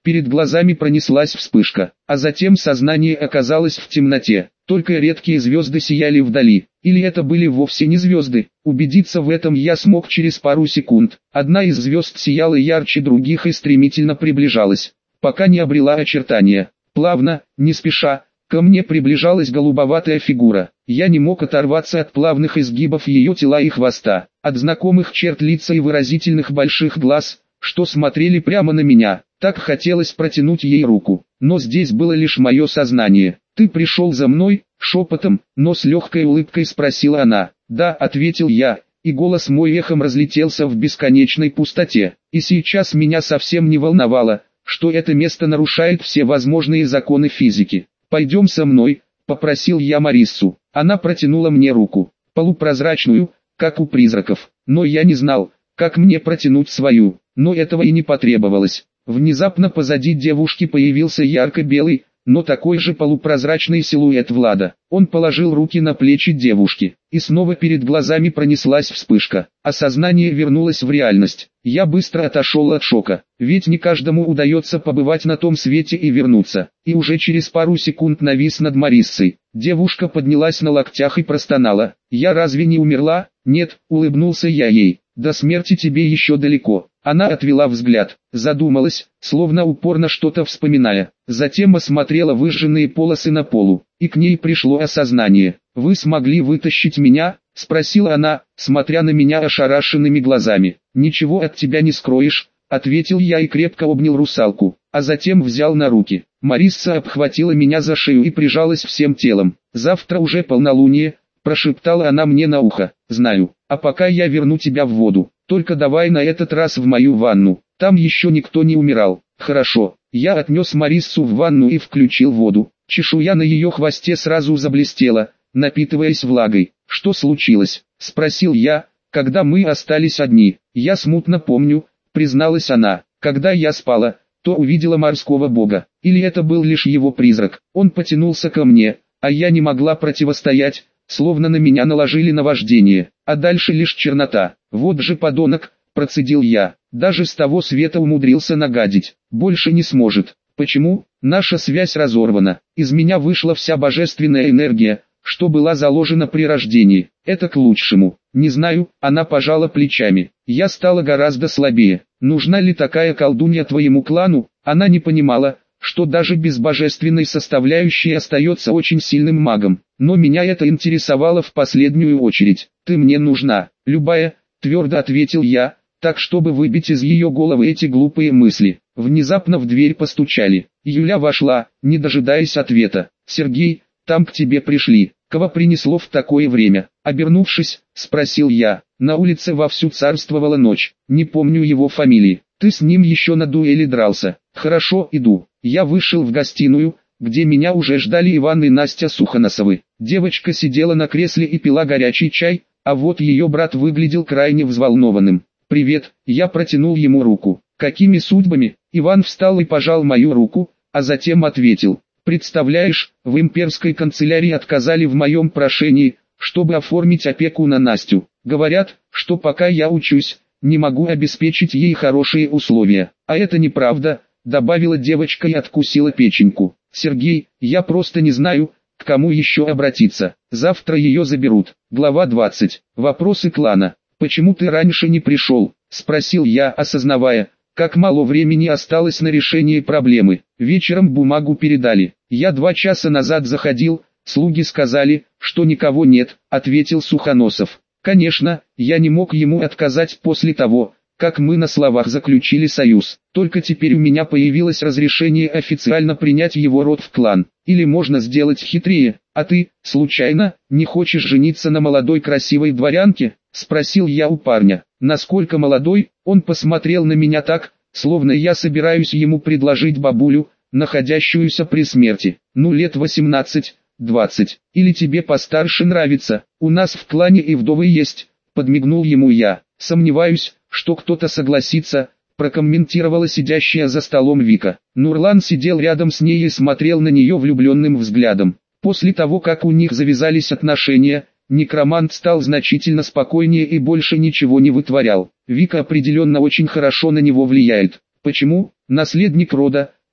Перед глазами пронеслась вспышка, а затем сознание оказалось в темноте. Только редкие звезды сияли вдали. Или это были вовсе не звезды? Убедиться в этом я смог через пару секунд. Одна из звезд сияла ярче других и стремительно приближалась, пока не обрела очертания. Плавно, не спеша, ко мне приближалась голубоватая фигура. Я не мог оторваться от плавных изгибов ее тела и хвоста, от знакомых черт лица и выразительных больших глаз, что смотрели прямо на меня. Так хотелось протянуть ей руку, но здесь было лишь мое сознание. «Ты пришел за мной?» — шепотом, но с легкой улыбкой спросила она. «Да», — ответил я, и голос мой эхом разлетелся в бесконечной пустоте. И сейчас меня совсем не волновало, что это место нарушает все возможные законы физики. «Пойдем со мной», — попросил я Мариссу. Она протянула мне руку, полупрозрачную, как у призраков, но я не знал, как мне протянуть свою, но этого и не потребовалось. Внезапно позади девушки появился ярко-белый, но такой же полупрозрачный силуэт Влада. Он положил руки на плечи девушки, и снова перед глазами пронеслась вспышка, а сознание вернулось в реальность. Я быстро отошел от шока, ведь не каждому удается побывать на том свете и вернуться, и уже через пару секунд навис над Мариссой. Девушка поднялась на локтях и простонала. «Я разве не умерла?» «Нет», — улыбнулся я ей. «До смерти тебе еще далеко». Она отвела взгляд, задумалась, словно упорно что-то вспоминая. Затем осмотрела выжженные полосы на полу, и к ней пришло осознание. «Вы смогли вытащить меня?» — спросила она, смотря на меня ошарашенными глазами. «Ничего от тебя не скроешь», — ответил я и крепко обнял русалку, а затем взял на руки. Марисса обхватила меня за шею и прижалась всем телом. «Завтра уже полнолуние», — прошептала она мне на ухо. «Знаю, а пока я верну тебя в воду. Только давай на этот раз в мою ванну, там еще никто не умирал». «Хорошо». Я отнес Мариссу в ванну и включил воду. Чешуя на ее хвосте сразу заблестела, напитываясь влагой. «Что случилось?» — спросил я, когда мы остались одни. «Я смутно помню», — призналась она. «Когда я спала, то увидела морского бога. Или это был лишь его призрак. Он потянулся ко мне, а я не могла противостоять, словно на меня наложили наваждение, а дальше лишь чернота. Вот же подонок», — процедил я. «Даже с того света умудрился нагадить. Больше не сможет». «Почему?» «Наша связь разорвана. Из меня вышла вся божественная энергия, что была заложена при рождении. Это к лучшему». «Не знаю», — она пожала плечами. «Я стала гораздо слабее. Нужна ли такая колдунья твоему клану?» Она не понимала, что даже без божественной составляющей остается очень сильным магом. Но меня это интересовало в последнюю очередь. «Ты мне нужна, любая», — твердо ответил я, так чтобы выбить из ее головы эти глупые мысли. Внезапно в дверь постучали. Юля вошла, не дожидаясь ответа. «Сергей, там к тебе пришли». «Кого принесло в такое время?» Обернувшись, спросил я. На улице вовсю царствовала ночь. Не помню его фамилии. «Ты с ним еще на дуэли дрался?» «Хорошо, иду». Я вышел в гостиную, где меня уже ждали Иван и Настя Сухоносовы. Девочка сидела на кресле и пила горячий чай, а вот ее брат выглядел крайне взволнованным. «Привет», я протянул ему руку. «Какими судьбами?» Иван встал и пожал мою руку, а затем ответил. «Представляешь, в имперской канцелярии отказали в моем прошении, чтобы оформить опеку на Настю. Говорят, что пока я учусь, не могу обеспечить ей хорошие условия. А это неправда», добавила девочка и откусила печеньку. «Сергей, я просто не знаю, к кому еще обратиться. Завтра ее заберут». Глава двадцать. Вопросы клана. «Почему ты раньше не пришел?» — спросил я, осознавая, как мало времени осталось на решение проблемы. Вечером бумагу передали. «Я два часа назад заходил, слуги сказали, что никого нет», — ответил Сухоносов. «Конечно, я не мог ему отказать после того, как мы на словах заключили союз. Только теперь у меня появилось разрешение официально принять его род в клан. Или можно сделать хитрее. А ты, случайно, не хочешь жениться на молодой красивой дворянке?» — спросил я у парня. «Насколько молодой?» Он посмотрел на меня так, словно я собираюсь ему предложить бабулю, находящуюся при смерти. «Ну лет восемнадцать, двадцать. Или тебе постарше нравится? У нас в клане и вдовы есть», — подмигнул ему я. «Сомневаюсь, что кто-то согласится», — прокомментировала сидящая за столом Вика. Нурлан сидел рядом с ней и смотрел на нее влюбленным взглядом. После того, как у них завязались отношения, некромант стал значительно спокойнее и больше ничего не вытворял. Вика определенно очень хорошо на него влияет. «Почему?» «Наследник рода»,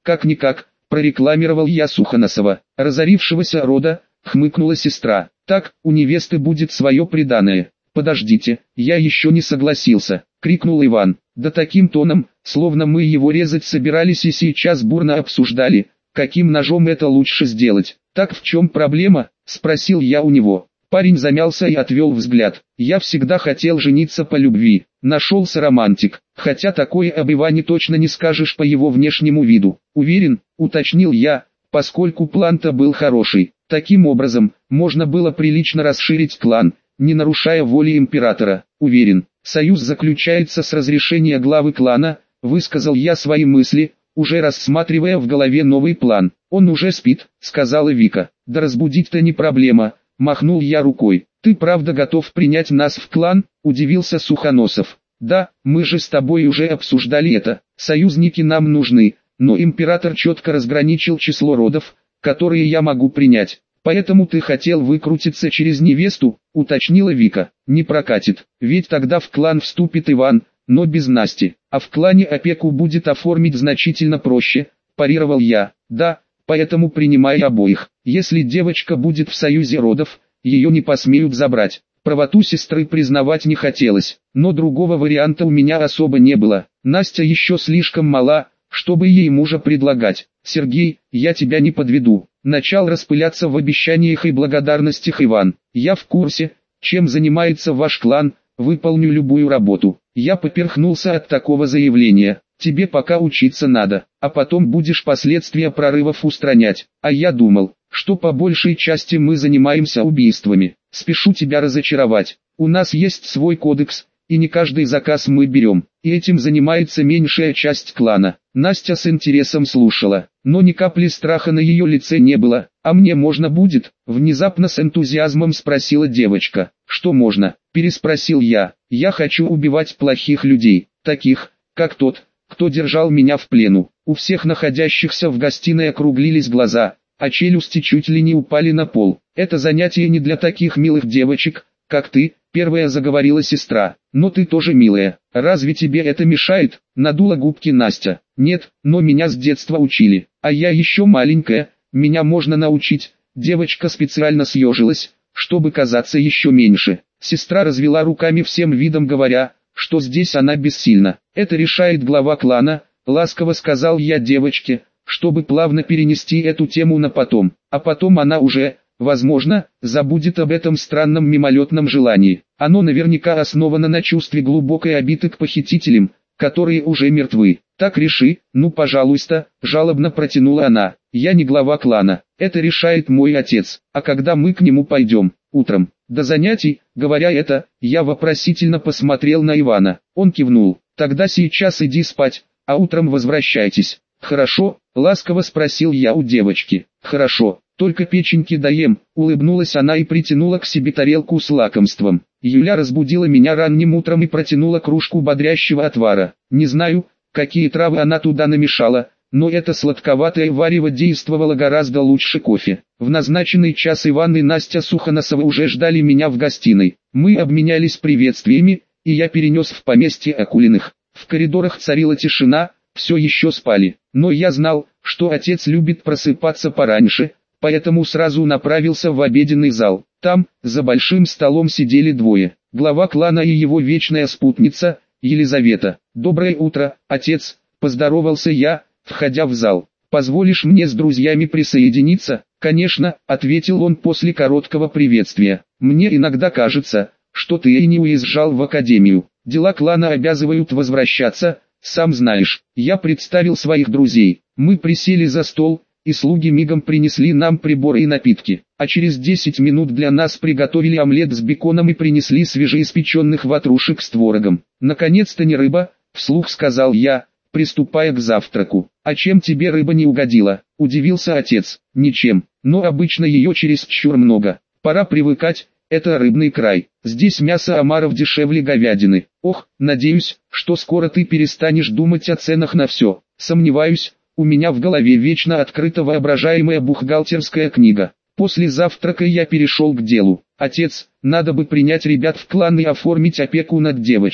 как-никак, прорекламировал я Сухоносова, разорившегося рода, хмыкнула сестра. Так, у невесты будет свое приданое. Подождите, я еще не согласился, крикнул Иван, да таким тоном, словно мы его резать собирались и сейчас бурно обсуждали, каким ножом это лучше сделать. Так в чем проблема, спросил я у него. Парень замялся и отвел взгляд. Я всегда хотел жениться по любви. Нашелся романтик, хотя такое об Иване точно не скажешь по его внешнему виду. Уверен, уточнил я, поскольку план-то был хороший. Таким образом, можно было прилично расширить клан, не нарушая воли императора. Уверен, союз заключается с разрешения главы клана, высказал я свои мысли, уже рассматривая в голове новый план. Он уже спит, сказала Вика. Да разбудить-то не проблема, махнул я рукой. Ты правда готов принять нас в клан? Удивился Сухоносов. Да, мы же с тобой уже обсуждали это. Союзники нам нужны, но император четко разграничил число родов, которые я могу принять. Поэтому ты хотел выкрутиться через невесту, уточнила Вика. Не прокатит, ведь тогда в клан вступит Иван, но без Насти, а в клане опеку будет оформить значительно проще, парировал я. Да, поэтому принимай обоих. Если девочка будет в союзе родов, ее не посмеют забрать. Правоту сестры признавать не хотелось, но другого варианта у меня особо не было. Настя еще слишком мала, чтобы ей мужа предлагать. Сергей, я тебя не подведу. Начал распыляться в обещаниях и благодарностях Иван. Я в курсе, чем занимается ваш клан, выполню любую работу. Я поперхнулся от такого заявления. Тебе пока учиться надо, а потом будешь последствия прорывов устранять. А я думал, что по большей части мы занимаемся убийствами. Спешу тебя разочаровать. У нас есть свой кодекс, и не каждый заказ мы берем. И этим занимается меньшая часть клана. Настя с интересом слушала, но ни капли страха на ее лице не было. «А мне можно будет?» — внезапно с энтузиазмом спросила девочка. «Что можно?» — переспросил я. «Я хочу убивать плохих людей, таких, как тот, кто держал меня в плену». У всех находящихся в гостиной округлились глаза, а челюсти чуть ли не упали на пол. «Это занятие не для таких милых девочек, как ты», — первая заговорила сестра. «Но ты тоже милая. Разве тебе это мешает?» — надула губки Настя. «Нет, но меня с детства учили. А я еще маленькая, меня можно научить». Девочка специально съежилась, чтобы казаться еще меньше. Сестра развела руками всем видом, говоря, что здесь она бессильна. «Это решает глава клана», — ласково сказал я девочке, чтобы плавно перенести эту тему на потом. А потом она уже, возможно, забудет об этом странном мимолетном желании. Оно наверняка основано на чувстве глубокой обиды к похитителям, которые уже мертвы. «Так реши, ну пожалуйста», — жалобно протянула она. «Я не глава клана, это решает мой отец. А когда мы к нему пойдем?» «Утром, до занятий». Говоря это, я вопросительно посмотрел на Ивана. Он кивнул. «Тогда сейчас иди спать, а утром возвращайтесь». «Хорошо?» — ласково спросил я у девочки. «Хорошо, только печеньки доем», — улыбнулась она и притянула к себе тарелку с лакомством. Юля разбудила меня ранним утром и протянула кружку бодрящего отвара. Не знаю, какие травы она туда намешала, но это сладковатое варево действовало гораздо лучше кофе. В назначенный час Иван и Настя Сухоносовы уже ждали меня в гостиной. Мы обменялись приветствиями, и я перенес в поместье Акулиных. В коридорах царила тишина, все еще спали. Но я знал, что отец любит просыпаться пораньше, поэтому сразу направился в обеденный зал. Там, за большим столом сидели двое. Глава клана и его вечная спутница, Елизавета. «Доброе утро, отец», — поздоровался я, входя в зал. «Позволишь мне с друзьями присоединиться?» «Конечно», — ответил он после короткого приветствия. «Мне иногда кажется, что ты и не уезжал в академию. Дела клана обязывают возвращаться, сам знаешь». Я представил своих друзей. Мы присели за стол, и слуги мигом принесли нам приборы и напитки. А через десять минут для нас приготовили омлет с беконом и принесли свежеиспеченных ватрушек с творогом. «Наконец-то не рыба», — вслух сказал я, приступая к завтраку. «А чем тебе рыба не угодила?» — удивился отец. «Ничем, но обычно ее чересчур много. Пора привыкать, это рыбный край. Здесь мясо омаров дешевле говядины. Ох, надеюсь, что скоро ты перестанешь думать о ценах на все. Сомневаюсь, у меня в голове вечно открыта воображаемая бухгалтерская книга». После завтрака я перешел к делу. «Отец, надо бы принять ребят в клан и оформить опеку над девочкой.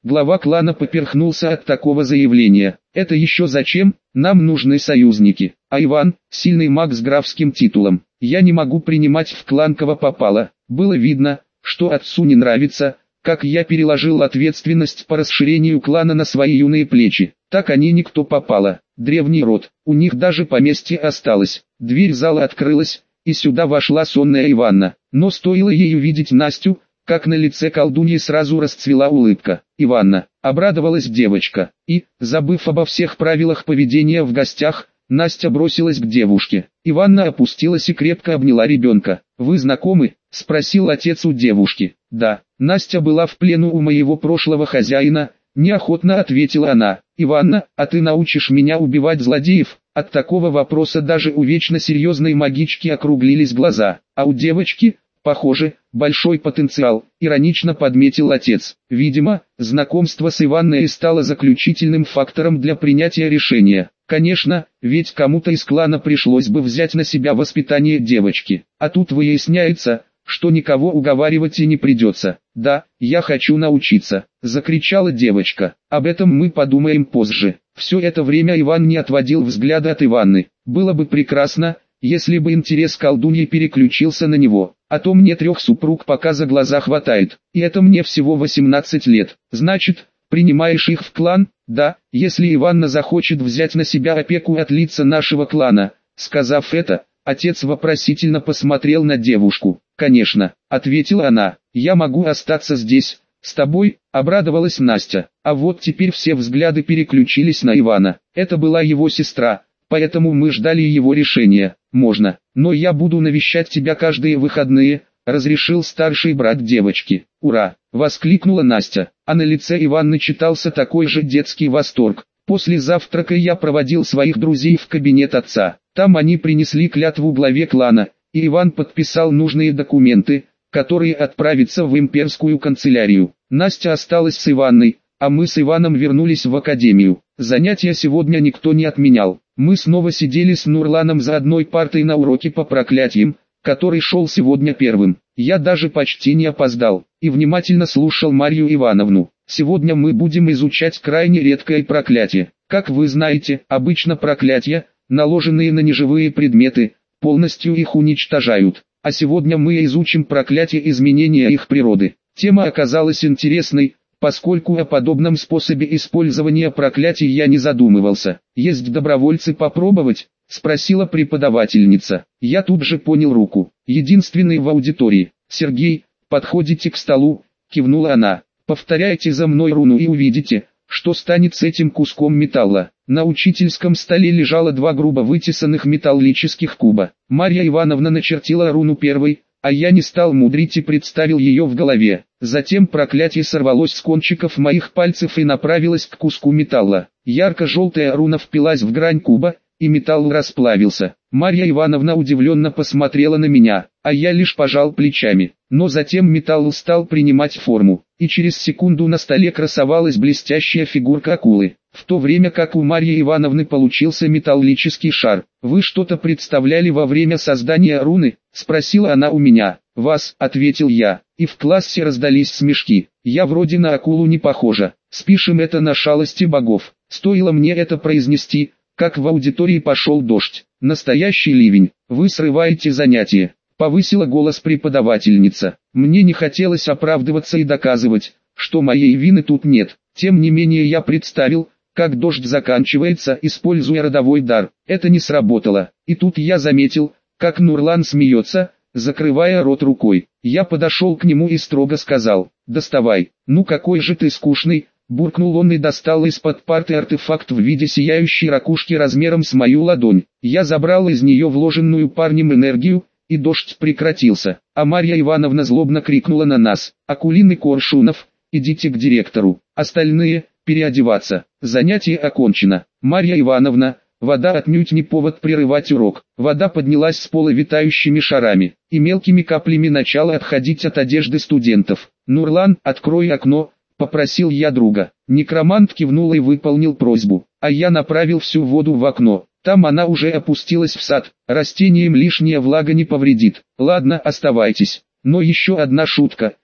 Глава клана поперхнулся от такого заявления. Это еще зачем? Нам нужны союзники. А Иван, сильный маг с графским титулом. Я не могу принимать в клан кого попало. Было видно, что отцу не нравится, как я переложил ответственность по расширению клана на свои юные плечи. Так они никто попало. Древний род, у них даже поместье осталось. Дверь зала открылась, и сюда вошла сонная Иванна. Но стоило ей увидеть Настю, как на лице колдуньи сразу расцвела улыбка. «Иванна», — обрадовалась девочка, и, забыв обо всех правилах поведения в гостях, Настя бросилась к девушке. Иванна опустилась и крепко обняла ребенка. «Вы знакомы?» — спросил отец у девушки. «Да, Настя была в плену у моего прошлого хозяина», — неохотно ответила она. «Иванна, а ты научишь меня убивать злодеев?» От такого вопроса даже у вечно серьезной магички округлились глаза, а у девочки, похоже, большой потенциал, иронично подметил отец. Видимо, знакомство с Иванной стало заключительным фактором для принятия решения. Конечно, ведь кому-то из клана пришлось бы взять на себя воспитание девочки. А тут выясняется, что никого уговаривать и не придется. «Да, я хочу научиться», — закричала девочка. «Об этом мы подумаем позже». Все это время Иван не отводил взгляда от Иванны. Было бы прекрасно, если бы интерес колдуньи переключился на него. А то мне трех супруг пока за глаза хватает, и это мне всего восемнадцать лет. Значит, принимаешь их в клан? Да, если Иванна захочет взять на себя опеку от лица нашего клана. Сказав это, отец вопросительно посмотрел на девушку. «Конечно», — ответила она, — «я могу остаться здесь, с тобой», — обрадовалась Настя. А вот теперь все взгляды переключились на Ивана. Это была его сестра, поэтому мы ждали его решения. «Можно, но я буду навещать тебя каждые выходные», — разрешил старший брат девочки. «Ура!» — воскликнула Настя, а на лице Иванны читался такой же детский восторг. После завтрака я проводил своих друзей в кабинет отца. Там они принесли клятву главе клана, и Иван подписал нужные документы, которые отправятся в имперскую канцелярию. Настя осталась с Иванной, а мы с Иваном вернулись в академию. Занятия сегодня никто не отменял. Мы снова сидели с Нурланом за одной партой на уроке по проклятиям, который шел сегодня первым. Я даже почти не опоздал, и внимательно слушал Марью Ивановну. Сегодня мы будем изучать крайне редкое проклятие. Как вы знаете, обычно проклятия, наложенные на неживые предметы, полностью их уничтожают. А сегодня мы изучим проклятие изменения их природы. Тема оказалась интересной, поскольку о подобном способе использования проклятий я не задумывался. «Есть добровольцы попробовать?» — спросила преподавательница. Я тут же поднял руку. «Единственный в аудитории. Сергей, подходите к столу», — кивнула она. «Повторяйте за мной руну и увидите, что станет с этим куском металла». На учительском столе лежало два грубо вытесанных металлических куба. Марья Ивановна начертила руну первой, а я не стал мудрить и представил ее в голове. Затем проклятие сорвалось с кончиков моих пальцев и направилось к куску металла. Ярко-желтая руна впилась в грань куба, и металл расплавился. Марья Ивановна удивленно посмотрела на меня, а я лишь пожал плечами. Но затем металл стал принимать форму, и через секунду на столе красовалась блестящая фигурка акулы, в то время как у Марьи Ивановны получился металлический шар. «Вы что-то представляли во время создания руны?» — спросила она у меня. «Вас», — ответил я, и в классе раздались смешки. «Я вроде на акулу не похожа, спишем это на шалости богов». Стоило мне это произнести, как в аудитории пошел дождь. Настоящий ливень. «Вы срываете занятия», — повысила голос преподавательница. Мне не хотелось оправдываться и доказывать, что моей вины тут нет. Тем не менее я представил, как дождь заканчивается, используя родовой дар. Это не сработало. И тут я заметил, как Нурлан смеется, закрывая рот рукой. Я подошел к нему и строго сказал: «Доставай». «Ну какой же ты скучный», — буркнул он и достал из-под парты артефакт в виде сияющей ракушки размером с мою ладонь. Я забрал из нее вложенную парнем энергию, и дождь прекратился. А Марья Ивановна злобно крикнула на нас: «Акулин и Коршунов, идите к директору, остальные — переодеваться, занятие окончено». Марья Ивановна, вода отнюдь не повод прерывать урок. Вода поднялась с пола витающими шарами, и мелкими каплями начала отходить от одежды студентов. «Нурлан, открой окно», — попросил я друга. Некромант кивнул и выполнил просьбу, а я направил всю воду в окно. Там она уже опустилась в сад, растениям лишняя влага не повредит. «Ладно, оставайтесь, но еще одна шутка,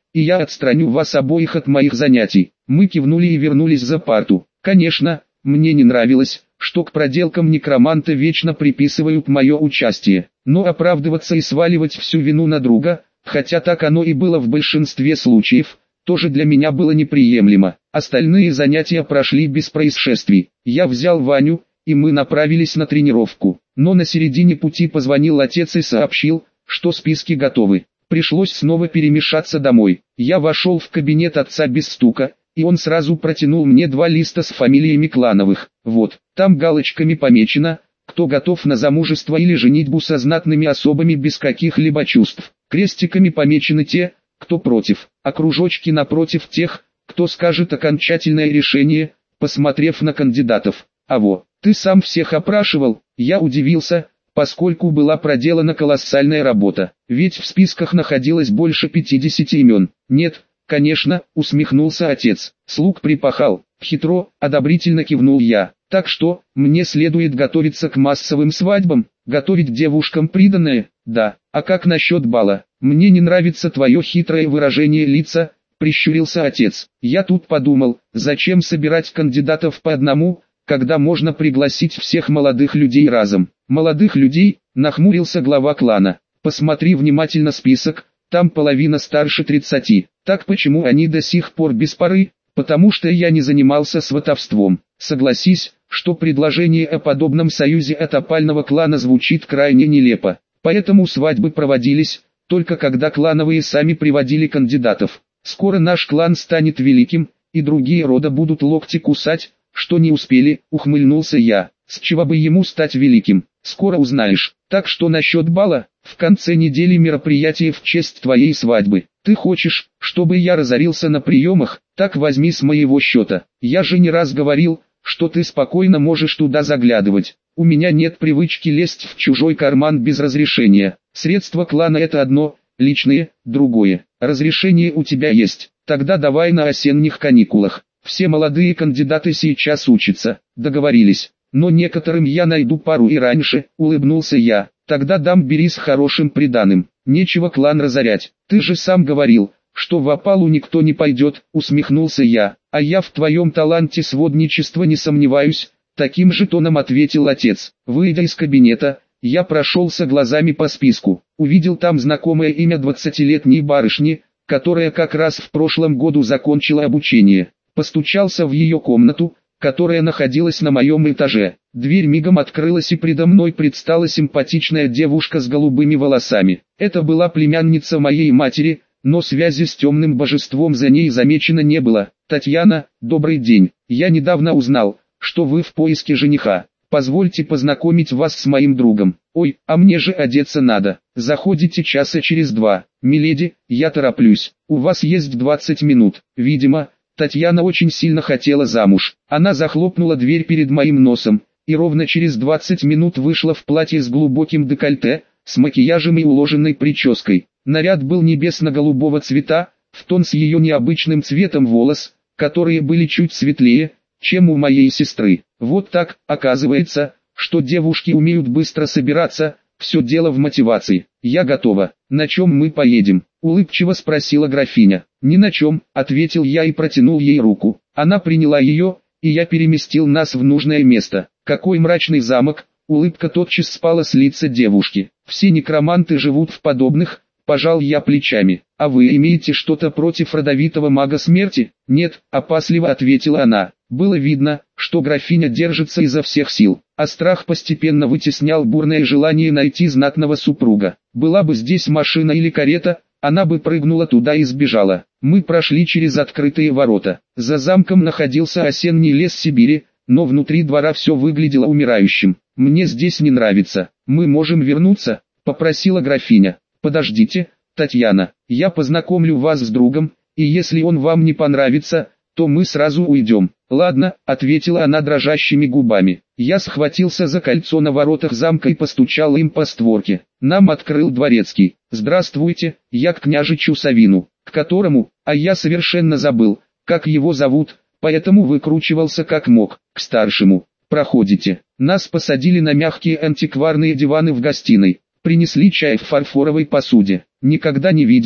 и я отстраню вас обоих от моих занятий. Мы кивнули и вернулись за парту. Конечно, мне не нравилось, что к проделкам некроманта вечно приписывают мое участие, но оправдываться и сваливать всю вину на друга, хотя так оно и было в большинстве случаев, тоже для меня было неприемлемо. Остальные занятия прошли без происшествий. Я взял Ваню, и мы направились на тренировку. Но на середине пути позвонил отец и сообщил, что списки готовы. Пришлось снова перемешаться домой. Я вошел в кабинет отца без стука, и он сразу протянул мне два листа с фамилиями Клановых. Вот, там галочками помечено, кто готов на замужество или женитьбу со знатными особами без каких-либо чувств. Крестиками помечены те, кто против, а кружочки напротив тех, кто скажет окончательное решение, посмотрев на кандидатов. А во, ты сам всех опрашивал? Я удивился, поскольку была проделана колоссальная работа, ведь в списках находилось больше пятидесяти имен. Нет, конечно, усмехнулся отец. Слуг припахал. Хитро, одобрительно кивнул я. Так что, мне следует готовиться к массовым свадьбам, готовить девушкам приданое, да. А как насчет бала? Мне не нравится твое хитрое выражение лица, прищурился отец. Я тут подумал, зачем собирать кандидатов по одному, когда можно пригласить всех молодых людей разом. Молодых людей, нахмурился глава клана. Посмотри внимательно список, там половина старше тридцати. Так почему они до сих пор без пары? Потому что я не занимался сватовством. Согласись, что предложение о подобном союзе от опального клана звучит крайне нелепо. Поэтому свадьбы проводились, только когда клановые сами приводили кандидатов. Скоро наш клан станет великим, и другие рода будут локти кусать, что не успели, ухмыльнулся я. С чего бы ему стать великим, скоро узнаешь. Так что насчет бала, в конце недели мероприятие в честь твоей свадьбы. Ты хочешь, чтобы я разорился на приемах? Так возьми с моего счета. Я же не раз говорил, что ты спокойно можешь туда заглядывать. У меня нет привычки лезть в чужой карман без разрешения. Средства клана это одно, личные – другое. Разрешение у тебя есть, тогда давай на осенних каникулах. Все молодые кандидаты сейчас учатся, договорились. Но некоторым я найду пару и раньше, улыбнулся я. Тогда дам бери с хорошим приданым. Нечего клан разорять. Ты же сам говорил, что в опалу никто не пойдет, усмехнулся я. А я в твоем таланте сводничества не сомневаюсь, таким же тоном ответил отец. Выйдя из кабинета, я прошелся глазами по списку. Увидел там знакомое имя двадцатилетней барышни, которая как раз в прошлом году закончила обучение. Постучался в ее комнату, которая находилась на моем этаже. Дверь мигом открылась и предо мной предстала симпатичная девушка с голубыми волосами. Это была племянница моей матери, но связи с темным божеством за ней замечено не было. Татьяна, добрый день. Я недавно узнал, что вы в поиске жениха. Позвольте познакомить вас с моим другом. Ой, а мне же одеться надо. Заходите часа через два. Миледи, я тороплюсь. У вас есть двадцать минут. Видимо, Татьяна очень сильно хотела замуж. Она захлопнула дверь перед моим носом, и ровно через двадцать минут вышла в платье с глубоким декольте, с макияжем и уложенной прической. Наряд был небесно-голубого цвета, в тон с ее необычным цветом волос, которые были чуть светлее, чем у моей сестры. Вот так, оказывается, что девушки умеют быстро собираться, все дело в мотивации. Я готова. На чем мы поедем? Улыбчиво спросила графиня. Ни на чем, ответил я и протянул ей руку. Она приняла ее, и я переместил нас в нужное место. Какой мрачный замок, улыбка тотчас спала с лица девушки. Все некроманты живут в подобных, пожал я плечами. А вы имеете что-то против родовитого мага смерти? Нет, опасливо ответила она. Было видно, что графиня держится изо всех сил, а страх постепенно вытеснял бурное желание найти знатного супруга. Была бы здесь машина или карета, она бы прыгнула туда и сбежала. Мы прошли через открытые ворота. За замком находился осенний лес Сибири, но внутри двора все выглядело умирающим. «Мне здесь не нравится, мы можем вернуться?» – попросила графиня. «Подождите, Татьяна, я познакомлю вас с другом, и если он вам не понравится, то мы сразу уйдем». «Ладно», — ответила она дрожащими губами. Я схватился за кольцо на воротах замка и постучал им по створке. Нам открыл дворецкий. «Здравствуйте, я к княжичу Савину, к которому, а я совершенно забыл, как его зовут, поэтому выкручивался как мог, к старшему. Проходите». Нас посадили на мягкие антикварные диваны в гостиной. Принесли чай в фарфоровой посуде. Никогда не видела,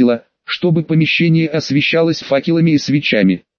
чтобы помещение освещалось факелами и свечами.